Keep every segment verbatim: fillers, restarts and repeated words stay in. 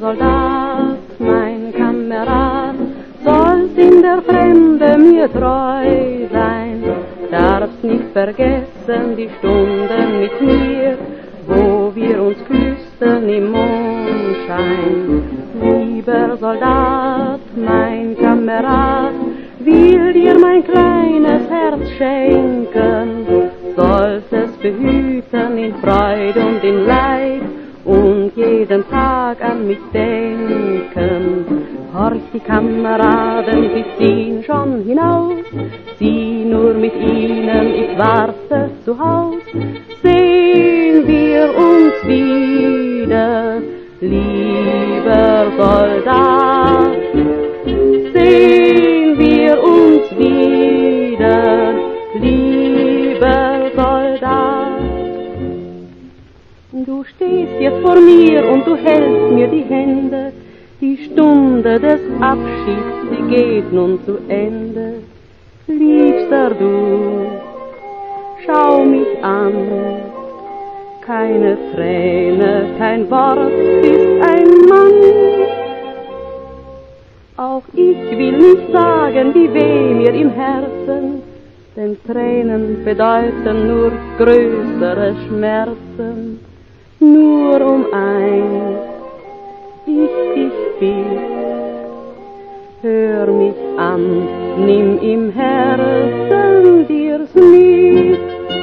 Soldat, mein Kamerad, sollst in der Fremde mir treu sein, darfst nicht vergessen die Stunden mit mir, wo wir uns küssten im Mondschein. Lieber Soldat, mein Kamerad, will dir mein kleines Herz schenken, sollst es behüten in Freud und in Leid und jeden Tag an mich denken. Horch, die Kameraden, sie ziehen schon hinaus, sieh nur mit ihnen, ich warte zu Haus. Sehen wir uns wieder, lieber Soldat, sehen wir uns wieder, lieber Soldat. Du stehst jetzt vor mir und du hältst mir die Hände, die Stunde des Abschieds, sie geht nun zu Ende. Liebster du, schau mich an, keine Träne, kein Wort, bist ein Mann. Auch ich will nicht sagen, wie weh mir im Herzen, denn Tränen bedeuten nur größere Schmerzen. Nur um eins, ich dich bitt, hör mich an, nimm im Herzen dir's mit.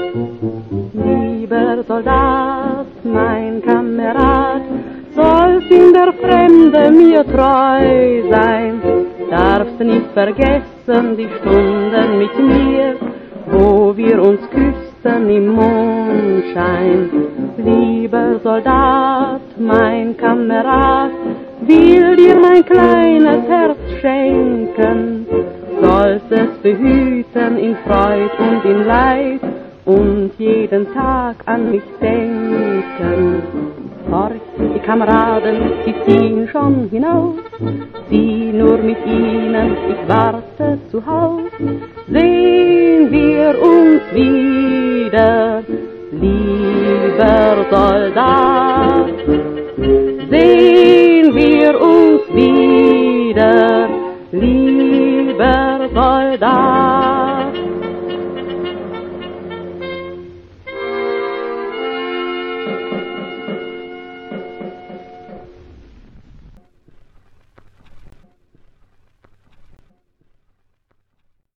Lieber Soldat, mein Kamerad, sollst in der Fremde mir treu sein, darfst nicht vergessen die Stunden mit mir, wo wir uns küssten im Mondschein. Lieber Soldat, mein Kamerad, will dir mein kleines Herz schenken, sollst es behüten in Freud und in Leid und jeden Tag an mich denken. Horch, die Kameraden, sie ziehen schon hinaus, sieh nur mit ihnen, ich warte zu Haus. Sehen wir uns wieder, lieber Soldat, sehen wir uns wieder, lieber Soldat.